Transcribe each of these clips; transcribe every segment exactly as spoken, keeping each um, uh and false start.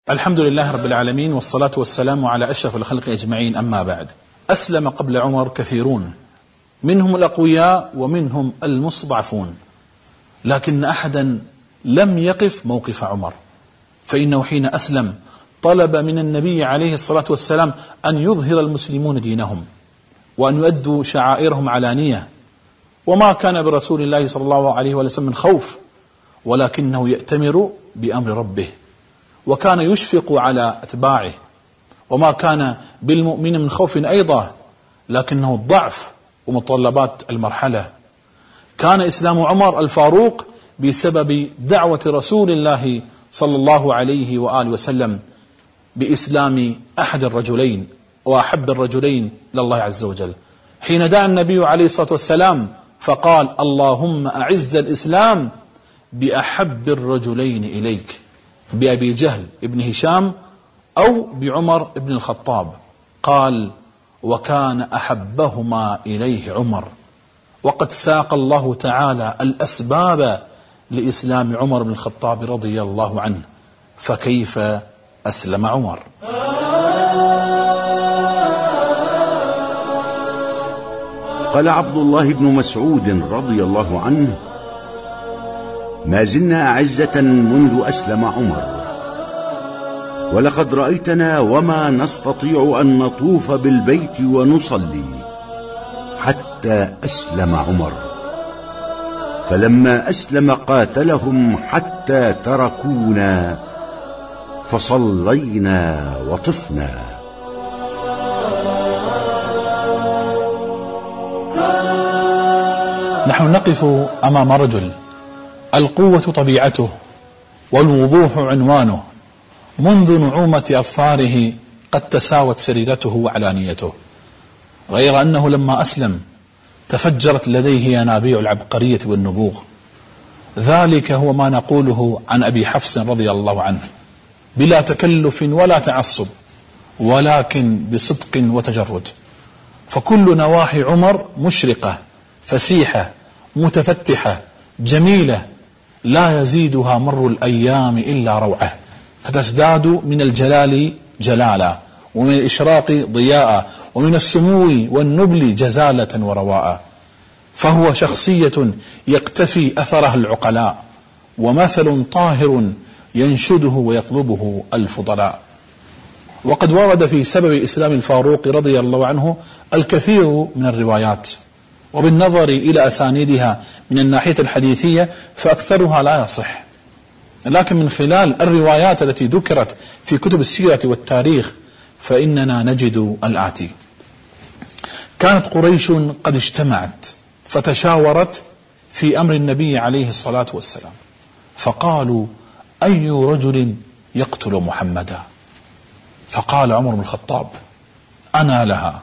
الحمد لله رب العالمين، والصلاة والسلام على أشرف الخلق أجمعين. أما بعد، أسلم قبل عمر كثيرون، منهم الأقوياء ومنهم المستضعفون، لكن أحدا لم يقف موقف عمر، فإنه حين أسلم طلب من النبي عليه الصلاة والسلام أن يظهر المسلمون دينهم وأن يؤدوا شعائرهم علانية، وما كان برسول الله صلى الله عليه وسلم من خوف، ولكنه يأتمر بأمر ربه، وكان يشفق على أتباعه، وما كان بالمؤمن من خوف أيضا، لكنه الضعف ومتطلبات المرحلة. كان إسلام عمر الفاروق بسبب دعوة رسول الله صلى الله عليه وآله وسلم بإسلام أحد الرجلين وأحب الرجلين لله عز وجل، حين دعا النبي عليه الصلاة والسلام فقال: اللهم أعز الإسلام بأحب الرجلين إليك، بأبي جهل ابن هشام أو بعمر ابن الخطاب. قال: وكان أحبهما إليه عمر. وقد ساق الله تعالى الأسباب لإسلام عمر بن الخطاب رضي الله عنه، فكيف أسلم عمر؟ قال عبد الله بن مسعود رضي الله عنه: ما زلنا أعزة منذ أسلم عمر، ولقد رأيتنا وما نستطيع أن نطوف بالبيت ونصلي حتى أسلم عمر، فلما أسلم قاتلهم حتى تركونا فصلينا وطفنا. نحن نقف أمام رجل القوة طبيعته والوضوح عنوانه، منذ نعومة أظفاره قد تساوت سريرته وعلانيته، غير أنه لما أسلم تفجرت لديه ينابيع العبقرية والنبوغ. ذلك هو ما نقوله عن أبي حفص رضي الله عنه، بلا تكلف ولا تعصب، ولكن بصدق وتجرد. فكل نواحي عمر مشرقة فسيحة متفتحة جميلة، لا يزيدها مر الأيام إلا روعة، فتزداد من الجلال جلالا، ومن الإشراق ضياء، ومن السمو والنبل جزالة ورواء. فهو شخصية يقتفي أثرها العقلاء، ومثل طاهر ينشده ويطلبه الفضلاء. وقد ورد في سبب إسلام الفاروق رضي الله عنه الكثير من الروايات، وبالنظر إلى أسانيدها من الناحية الحديثية فأكثرها لا يصح، لكن من خلال الروايات التي ذكرت في كتب السيرة والتاريخ فإننا نجد الآتي: كانت قريش قد اجتمعت فتشاورت في أمر النبي عليه الصلاة والسلام، فقالوا: أي رجل يقتل محمدا؟ فقال عمر بن الخطاب: أنا لها.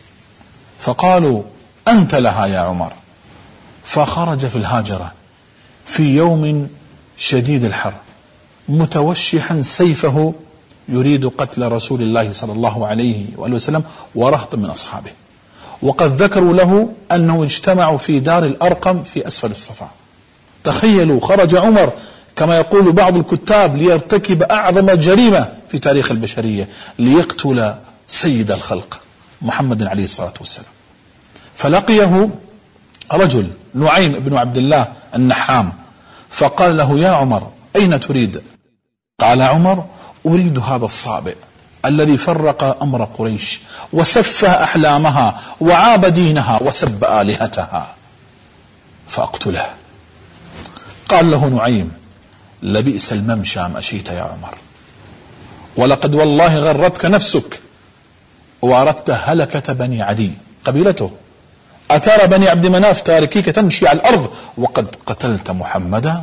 فقالوا: أنت لها يا عمر. فخرج في الهاجرة في يوم شديد الحر متوشحا سيفه يريد قتل رسول الله صلى الله عليه وآله وسلم ورهط من أصحابه، وقد ذكروا له أنه اجتمعوا في دار الأرقم في أسفل الصفا. تخيلوا، خرج عمر كما يقول بعض الكتاب ليرتكب أعظم جريمة في تاريخ البشرية، ليقتل سيد الخلق محمد عليه الصلاة والسلام. فلقيه رجل نعيم بن عبد الله النحام، فقال له: يا عمر أين تريد؟ قال عمر: أريد هذا الصابئ الذي فرق أمر قريش وسفه أحلامها وعاب دينها وسب آلهتها، فأقتله. قال له نعيم: لبئس الممشى مشيت يا عمر، ولقد والله غرتك نفسك وأردت هلكة بني عدي قبيلته، أترى بني عبد مناف تاركيك تمشي على الأرض وقد قتلت محمدا؟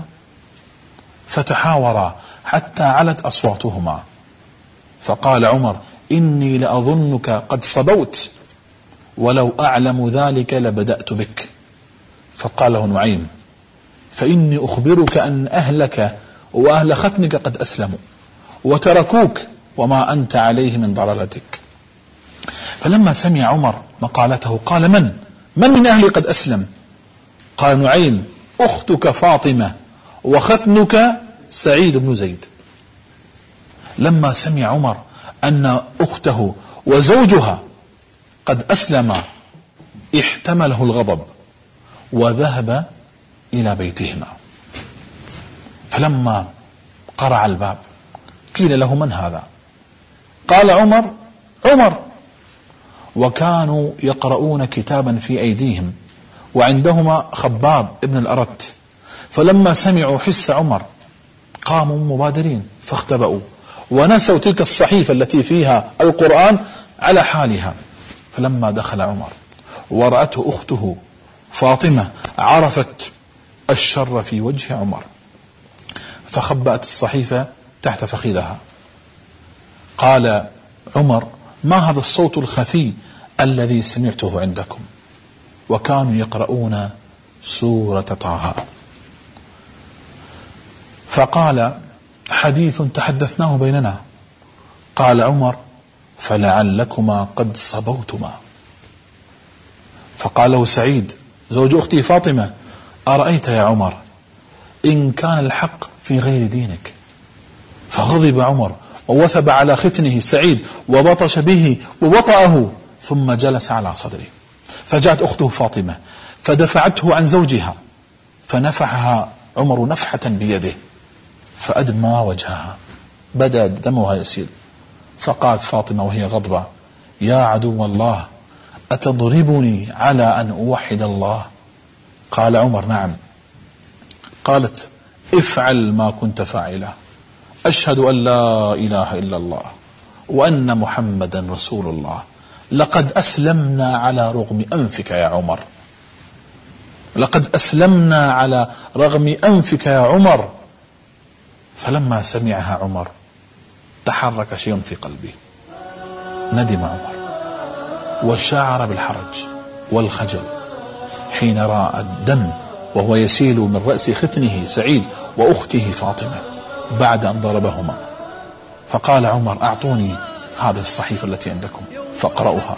فتحاورا حتى علت أصواتهما، فقال عمر: إني لأظنك قد صبوت، ولو أعلم ذلك لبدأت بك. فقال له نعيم: فإني أخبرك أن أهلك وأهل ختنك قد أسلموا وتركوك وما أنت عليه من ضلالتك. فلما سمع عمر مقالته قال: من من من أهلي قد أسلم؟ قال نعيم: أختك فاطمة وختنك سعيد بن زيد. لما سمع عمر أن أخته وزوجها قد أسلم احتمله الغضب وذهب إلى بيتهما. فلما قرع الباب قيل له: من هذا؟ قال: عمر عمر. وكانوا يقرؤون كتابا في أيديهم وعندهما خباب ابن الأرت. فلما سمعوا حس عمر قاموا مبادرين فاختبأوا ونسوا تلك الصحيفة التي فيها القرآن على حالها. فلما دخل عمر ورأته أخته فاطمة عرفت الشر في وجه عمر فخبأت الصحيفة تحت فخذها. قال عمر: ما هذا الصوت الخفي الذي سمعته عندكم؟ وكانوا يقرؤون سورة طه. فقال: حديث تحدثناه بيننا. قال عمر: فلعلكما قد صبوتما. فقال له سعيد زوج أختي فاطمة: أرأيت يا عمر إن كان الحق في غير دينك؟ فغضب عمر ووثب على ختنه سعيد وبطش به ووطأه ثم جلس على صدره. فجاءت أخته فاطمة فدفعته عن زوجها فنفحها عمر نفحة بيده فأدمى وجهها بدأ دمها يسيل. فقالت فاطمة وهي غضبة: يا عدو الله أتضربني على أن أوحد الله؟ قال عمر: نعم. قالت: افعل ما كنت فاعله، أشهد أن لا إله إلا الله وأن محمدا رسول الله، لقد أسلمنا على رغم أنفك يا عمر، لقد أسلمنا على رغم أنفك يا عمر. فلما سمعها عمر تحرك شيء في قلبه، ندم عمر وشعر بالحرج والخجل حين رأى الدم وهو يسيل من رأس ختنه سعيد وأخته فاطمة بعد أن ضربهما. فقال عمر: أعطوني هذه الصحيفة التي عندكم فاقرأوها.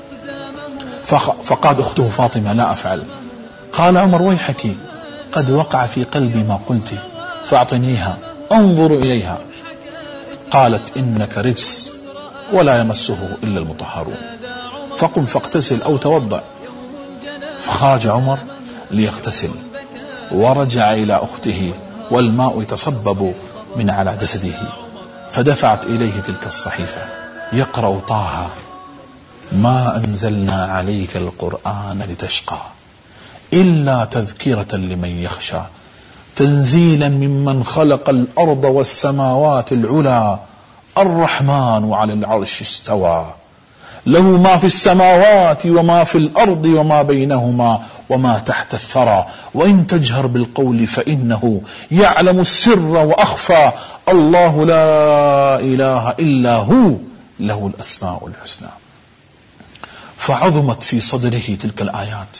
فقال أخته فاطمة: لا أفعل. قال عمر: ويحك، قد وقع في قلبي ما قلت فاعطنيها انظر إليها. قالت: إنك رجس ولا يمسه إلا المطهرون، فقم فاغتسل أو توضأ. فخرج عمر ليغتسل ورجع إلى أخته والماء يتصبب من على جسده، فدفعت إليه تلك الصحيفة يقرأ طه: ما أنزلنا عليك القرآن لتشقى إلا تذكرة لمن يخشى تنزيلا ممن خلق الأرض والسماوات العلى الرحمن على العرش استوى له ما في السماوات وما في الأرض وما بينهما وما تحت الثرى وإن تجهر بالقول فإنه يعلم السر وأخفى الله لا إله إلا هو له الأسماء الحسنى. فعظمت في صدره تلك الآيات،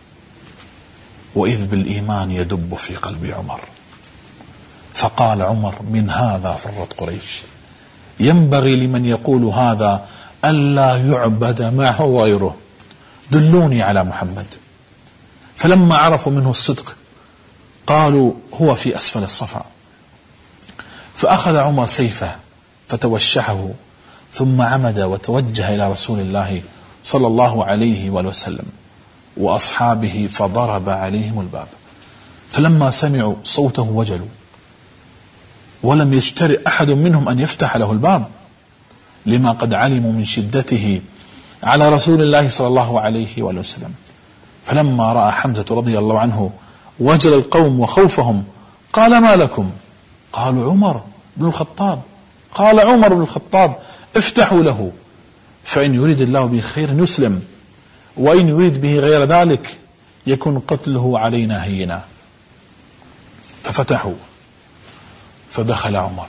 وإذ بالإيمان يدب في قلب عمر. فقال عمر: من هذا فرت قريش، ينبغي لمن يقول هذا ألا يعبد معه غيره، دلوني على محمد. فلما عرفوا منه الصدق قالوا: هو في أسفل الصفا. فأخذ عمر سيفه فتوشحه ثم عمد وتوجه إلى رسول الله صلى الله عليه وسلم وأصحابه فضرب عليهم الباب. فلما سمعوا صوته وجلوا، ولم يجترئ أحد منهم أن يفتح له الباب لما قد علموا من شدته على رسول الله صلى الله عليه وسلم. فلما رأى حمزة رضي الله عنه وجل القوم وخوفهم قال: ما لكم؟ قالوا: عمر بن الخطاب. قال عمر بن الخطاب: افتحوا له، فإن يريد الله به خير يسلم، وإن يريد به غير ذلك يكون قتله علينا هينا. ففتحوا، فدخل عمر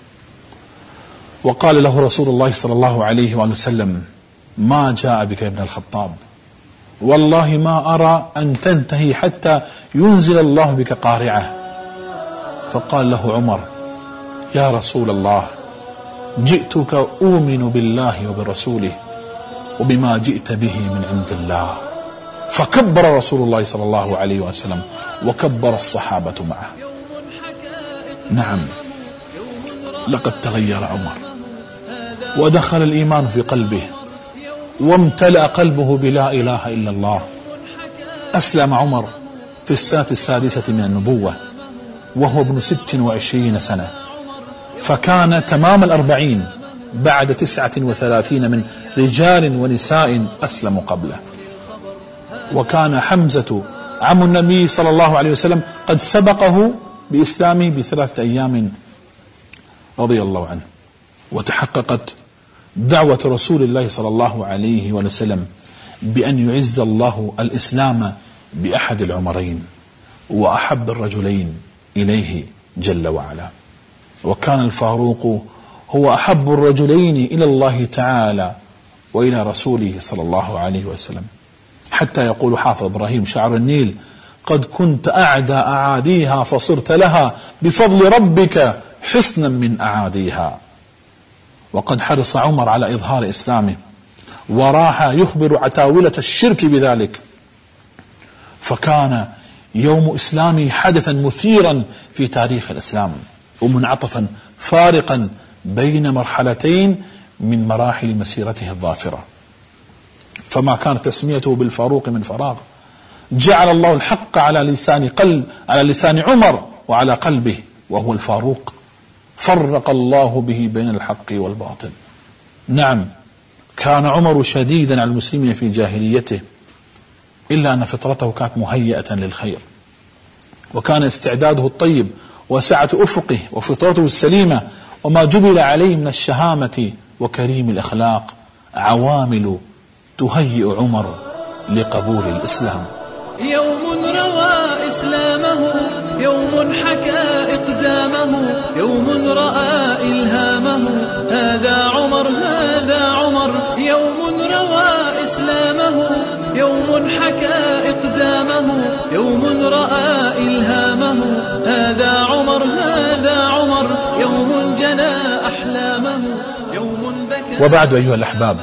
وقال له رسول الله صلى الله عليه وسلم: ما جاء بك يا ابن الخطاب؟ والله ما أرى أن تنتهي حتى ينزل الله بك قارعة. فقال له عمر: يا رسول الله، جئتك أؤمن بالله وبرسوله وبما جئت به من عند الله. فكبر رسول الله صلى الله عليه وسلم وكبر الصحابة معه. نعم، لقد تغير عمر ودخل الإيمان في قلبه وامتلأ قلبه بلا إله إلا الله. أسلم عمر في السنة السادسة من النبوة وهو ابن ست وعشرين سنة، فكان تمام الأربعين بعد تسعة وثلاثين من رجال ونساء أسلموا قبله. وكان حمزة عم النبي صلى الله عليه وسلم قد سبقه بإسلامه بثلاثة أيام رضي الله عنه. وتحققت دعوة رسول الله صلى الله عليه وسلم بأن يعز الله الإسلام بأحد العمرين وأحب الرجلين إليه جل وعلا. وكان الفاروق هو أحب الرجلين إلى الله تعالى وإلى رسوله صلى الله عليه وسلم، حتى يقول حافظ إبراهيم شاعر النيل: قد كنت أعدى أعاديها فصرت لها بفضل ربك حصنا من أعاديها. وقد حرص عمر على إظهار إسلامه وراح يخبر عتاولة الشرك بذلك، فكان يوم إسلامه حدثا مثيرا في تاريخ الإسلام ومنعطفا فارقا بين مرحلتين من مراحل مسيرته الظافرة. فما كانت تسميته بالفاروق من فراغ، جعل الله الحق على لسان قلب على لسان عمر وعلى قلبه، وهو الفاروق فرق الله به بين الحق والباطل. نعم، كان عمر شديدا على المسلمين في جاهليته، إلا أن فطرته كانت مهيئة للخير، وكان استعداده الطيب وسعة أفقه وفطرته السليمة وما جبل عليه من الشهامة وكريم الأخلاق عوامل تهيئ عمر لقبول الإسلام. يوم روى إسلامه، يوم حكى إقدامه، يوم رأى إلهامه، هذا عمر هذا عمر. يوم روى إسلامه، يوم حكى إقدامه، يوم رأى إلهامه، هذا عمر هذا عمر. يوم جنى أحلامه، يوم بكى. وبعد أيها الأحباب،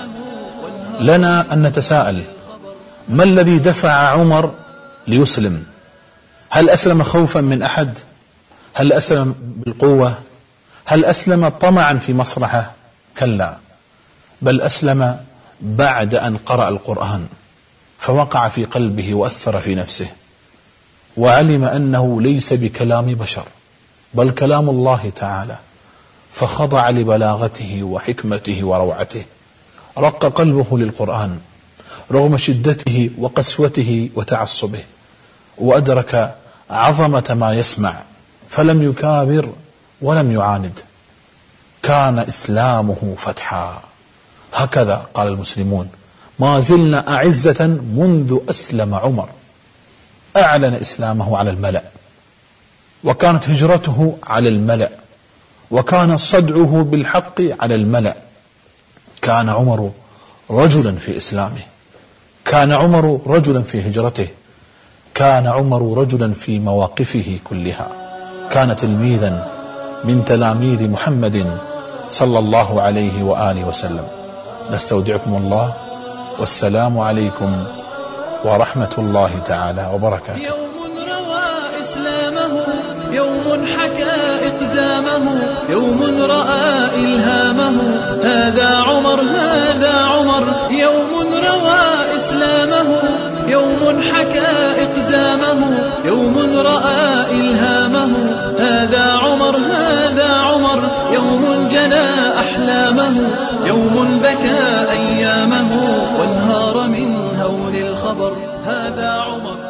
لنا أن نتساءل: ما الذي دفع عمر ليسلم؟ هل أسلم خوفا من أحد؟ هل أسلم بالقوة؟ هل أسلم طمعا في مصلحة؟ كلا، بل أسلم بعد أن قرأ القرآن فوقع في قلبه وأثر في نفسه، وعلم أنه ليس بكلام بشر بل كلام الله تعالى، فخضع لبلاغته وحكمته وروعته. رق قلبه للقرآن رغم شدته وقسوته وتعصبه، وأدرك عظمة ما يسمع فلم يكابر ولم يعاند. كان إسلامه فتحا، هكذا قال المسلمون: ما زلنا أعزة منذ أسلم عمر. أعلن إسلامه على الملأ، وكانت هجرته على الملأ، وكان صدعه بالحق على الملأ. كان عمر رجلا في إسلامه، كان عمر رجلا في هجرته، كان عمر رجلا في مواقفه كلها. كان تلميذا من تلاميذ محمد صلى الله عليه وآله وسلم. نستودعكم الله، والسلام عليكم ورحمة الله تعالى وبركاته. يوم روى إسلامه، يوم حكى إقدامه، يوم رأى إلهامه، هذا عمر هذا عمر. يوم روى إسلامه، يوم حكى إقدامه، يوم رأى إلهامه، هذا عمر هذا عمر. يوم جنى أحلامه، يوم بكى أيامه، وانهار من هول الخبر، هذا عمر.